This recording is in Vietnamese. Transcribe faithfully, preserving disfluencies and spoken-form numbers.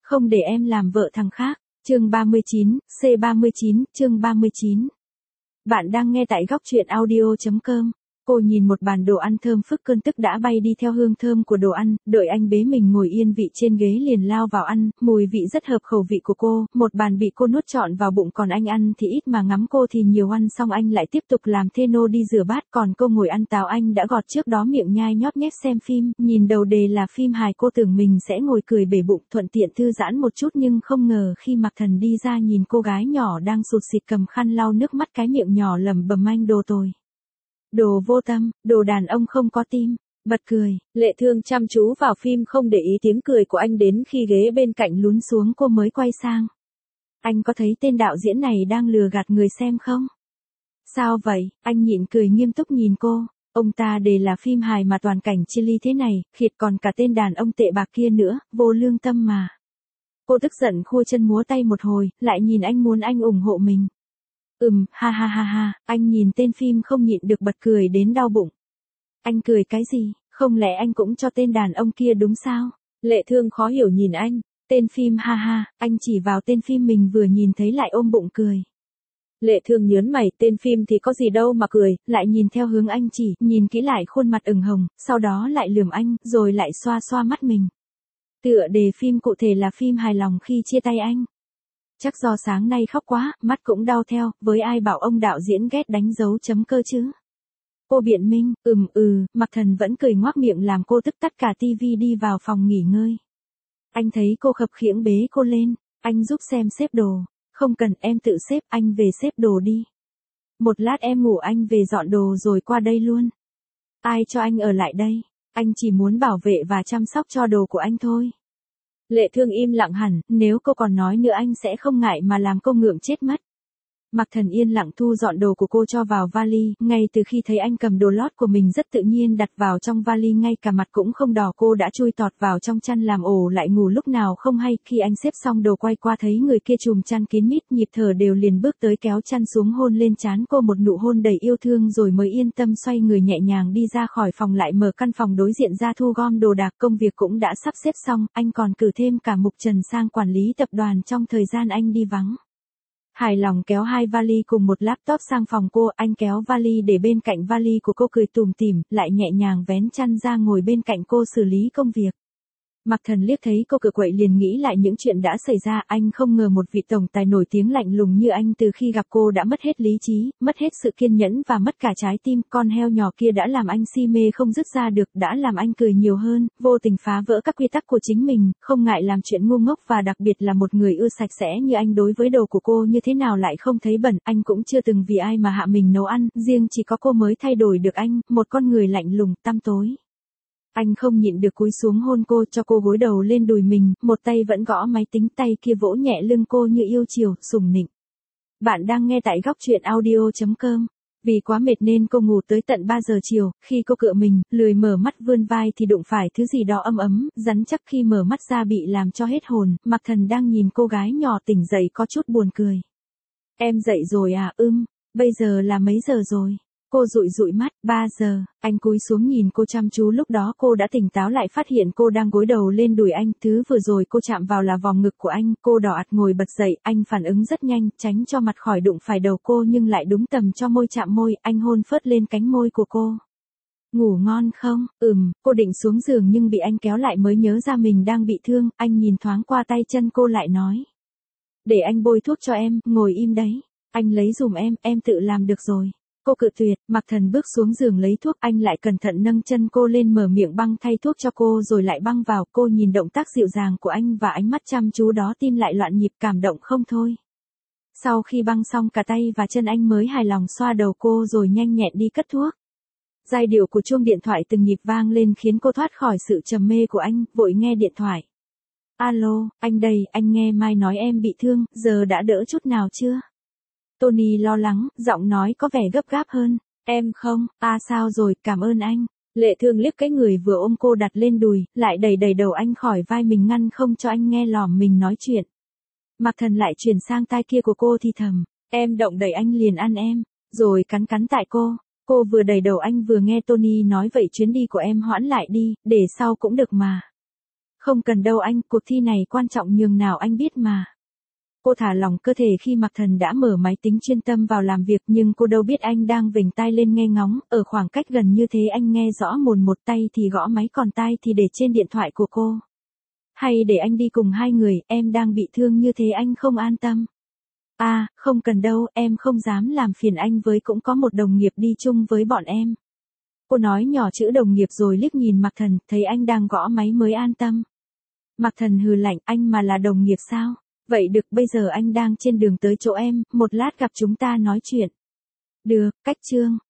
Không để em làm vợ thằng khác. Chương ba mươi chín, C ba mươi chín, chương ba mươi chín. Bạn đang nghe tại góc truyện audio chấm com. Cô nhìn một bàn đồ ăn thơm phức cơn tức đã bay đi theo hương thơm của đồ ăn, đợi anh bế mình ngồi yên vị trên ghế liền lao vào ăn, mùi vị rất hợp khẩu vị của cô, một bàn bị cô nuốt trọn vào bụng còn anh ăn thì ít mà ngắm cô thì nhiều ăn xong anh lại tiếp tục làm thê nô đi rửa bát còn cô ngồi ăn táo anh đã gọt trước đó miệng nhai nhót nhét xem phim, nhìn đầu đề là phim hài cô tưởng mình sẽ ngồi cười bể bụng thuận tiện thư giãn một chút nhưng không ngờ khi Mạc Thần đi ra nhìn cô gái nhỏ đang sụt sịt cầm khăn lau nước mắt cái miệng nhỏ lẩm bẩm anh đồ tồi. Đồ vô tâm, đồ đàn ông không có tim, bật cười, Lệ Thương chăm chú vào phim không để ý tiếng cười của anh đến khi ghế bên cạnh lún xuống cô mới quay sang. Anh có thấy tên đạo diễn này đang lừa gạt người xem không? Sao vậy? Anh nhịn cười nghiêm túc nhìn cô, ông ta đề là phim hài mà toàn cảnh chia ly thế này, khịt còn cả tên đàn ông tệ bạc kia nữa, vô lương tâm mà. Cô tức giận khua chân múa tay một hồi, lại nhìn anh muốn anh ủng hộ mình. Ừm, ha ha ha ha, anh nhìn tên phim không nhịn được bật cười đến đau bụng. Anh cười cái gì, không lẽ anh cũng cho tên đàn ông kia đúng sao? Lệ Thương khó hiểu nhìn anh, tên phim ha ha, anh chỉ vào tên phim mình vừa nhìn thấy lại ôm bụng cười. Lệ Thương nhớn mày, tên phim thì có gì đâu mà cười, lại nhìn theo hướng anh chỉ, nhìn kỹ lại khuôn mặt ửng hồng, sau đó lại lườm anh, rồi lại xoa xoa mắt mình. Tựa đề phim cụ thể là phim hài lòng khi chia tay anh. Chắc do sáng nay khóc quá, mắt cũng đau theo, với ai bảo ông đạo diễn ghét đánh dấu chấm cơ chứ. Cô biện minh, ừm ừ, Mạc Thần vẫn cười ngoác miệng làm cô tức tắt cả tivi đi vào phòng nghỉ ngơi. Anh thấy cô khập khiễng bế cô lên, anh giúp xem xếp đồ, không cần em tự xếp, anh về xếp đồ đi. Một lát em ngủ anh về dọn đồ rồi qua đây luôn. Ai cho anh ở lại đây, anh chỉ muốn bảo vệ và chăm sóc cho đồ của anh thôi. Lệ Thương im lặng hẳn, nếu cô còn nói nữa anh sẽ không ngại mà làm cô ngượng chết mất. Mạc Thần yên lặng thu dọn đồ của cô cho vào vali, ngay từ khi thấy anh cầm đồ lót của mình rất tự nhiên đặt vào trong vali ngay cả mặt cũng không đỏ cô đã chui tọt vào trong chăn làm ổ lại ngủ lúc nào không hay khi anh xếp xong đồ quay qua thấy người kia trùm chăn kín mít nhịp thở đều liền bước tới kéo chăn xuống hôn lên trán cô một nụ hôn đầy yêu thương rồi mới yên tâm xoay người nhẹ nhàng đi ra khỏi phòng lại mở căn phòng đối diện ra thu gom đồ đạc công việc cũng đã sắp xếp xong, anh còn cử thêm cả Mục Trần sang quản lý tập đoàn trong thời gian anh đi vắng. Hài lòng kéo hai vali cùng một laptop sang phòng cô, anh kéo vali để bên cạnh vali của cô cười tủm tỉm, lại nhẹ nhàng vén chăn ra ngồi bên cạnh cô xử lý công việc. Mạc Thần liếc thấy cô cựa quậy liền nghĩ lại những chuyện đã xảy ra, anh không ngờ một vị tổng tài nổi tiếng lạnh lùng như anh từ khi gặp cô đã mất hết lý trí, mất hết sự kiên nhẫn và mất cả trái tim, con heo nhỏ kia đã làm anh si mê không dứt ra được, đã làm anh cười nhiều hơn, vô tình phá vỡ các quy tắc của chính mình, không ngại làm chuyện ngu ngốc và đặc biệt là một người ưa sạch sẽ như anh đối với đồ của cô như thế nào lại không thấy bẩn, anh cũng chưa từng vì ai mà hạ mình nấu ăn, riêng chỉ có cô mới thay đổi được anh, một con người lạnh lùng, tăm tối. Anh không nhịn được cúi xuống hôn cô cho cô gối đầu lên đùi mình, một tay vẫn gõ máy tính tay kia vỗ nhẹ lưng cô như yêu chiều, sủng nịnh. Bạn đang nghe tại góc truyện audio chấm com. Vì quá mệt nên cô ngủ tới tận ba giờ chiều, khi cô cựa mình, lười mở mắt vươn vai thì đụng phải thứ gì đó ấm ấm, rắn chắc khi mở mắt ra bị làm cho hết hồn, Mạc Thần đang nhìn cô gái nhỏ tỉnh dậy có chút buồn cười. Em dậy rồi à, ưm, bây giờ là mấy giờ rồi? Cô dụi dụi mắt, ba giờ, anh cúi xuống nhìn cô chăm chú lúc đó cô đã tỉnh táo lại phát hiện cô đang gối đầu lên đùi anh, thứ vừa rồi cô chạm vào là vòng ngực của anh, cô đỏ ạt ngồi bật dậy, anh phản ứng rất nhanh, tránh cho mặt khỏi đụng phải đầu cô nhưng lại đúng tầm cho môi chạm môi, anh hôn phớt lên cánh môi của cô. Ngủ ngon không? Ừm, cô định xuống giường nhưng bị anh kéo lại mới nhớ ra mình đang bị thương, anh nhìn thoáng qua tay chân cô lại nói. Để anh bôi thuốc cho em, ngồi im đấy, anh lấy dùm em, em tự làm được rồi. Cô cự tuyệt, Mạc Thần bước xuống giường lấy thuốc, anh lại cẩn thận nâng chân cô lên mở miệng băng thay thuốc cho cô rồi lại băng vào, cô nhìn động tác dịu dàng của anh và ánh mắt chăm chú đó tim lại loạn nhịp cảm động không thôi. Sau khi băng xong cả tay và chân anh mới hài lòng xoa đầu cô rồi nhanh nhẹn đi cất thuốc. Giai điệu của chuông điện thoại từng nhịp vang lên khiến cô thoát khỏi sự trầm mê của anh, vội nghe điện thoại. Alo, anh đây, anh nghe Mai nói em bị thương, giờ đã đỡ chút nào chưa? Tony lo lắng, giọng nói có vẻ gấp gáp hơn. Em không, à sao rồi, cảm ơn anh. Lệ Thương liếc cái người vừa ôm cô đặt lên đùi, lại đẩy đẩy đầu anh khỏi vai mình ngăn không cho anh nghe lỏm mình nói chuyện. Mạc Thần lại chuyển sang tai kia của cô thì thầm, em động đẩy anh liền ăn em, rồi cắn cắn tại cô. Cô vừa đẩy đầu anh vừa nghe Tony nói vậy chuyến đi của em hoãn lại đi, để sau cũng được mà. Không cần đâu anh, cuộc thi này quan trọng nhường nào anh biết mà. Cô thả lỏng cơ thể khi Mạc Thần đã mở máy tính chuyên tâm vào làm việc, nhưng cô đâu biết anh đang vểnh tai lên nghe ngóng, ở khoảng cách gần như thế anh nghe rõ mồn một, tay thì gõ máy còn tai thì để trên điện thoại của cô. Hay để anh đi cùng hai người, em đang bị thương như thế anh không an tâm. À, không cần đâu, em không dám làm phiền anh, với cũng có một đồng nghiệp đi chung với bọn em. Cô nói nhỏ chữ đồng nghiệp rồi liếc nhìn Mạc Thần, thấy anh đang gõ máy mới an tâm. Mạc Thần hừ lạnh, anh mà là đồng nghiệp sao? Vậy được, bây giờ anh đang trên đường tới chỗ em, một lát gặp chúng ta nói chuyện. Được, cách chương.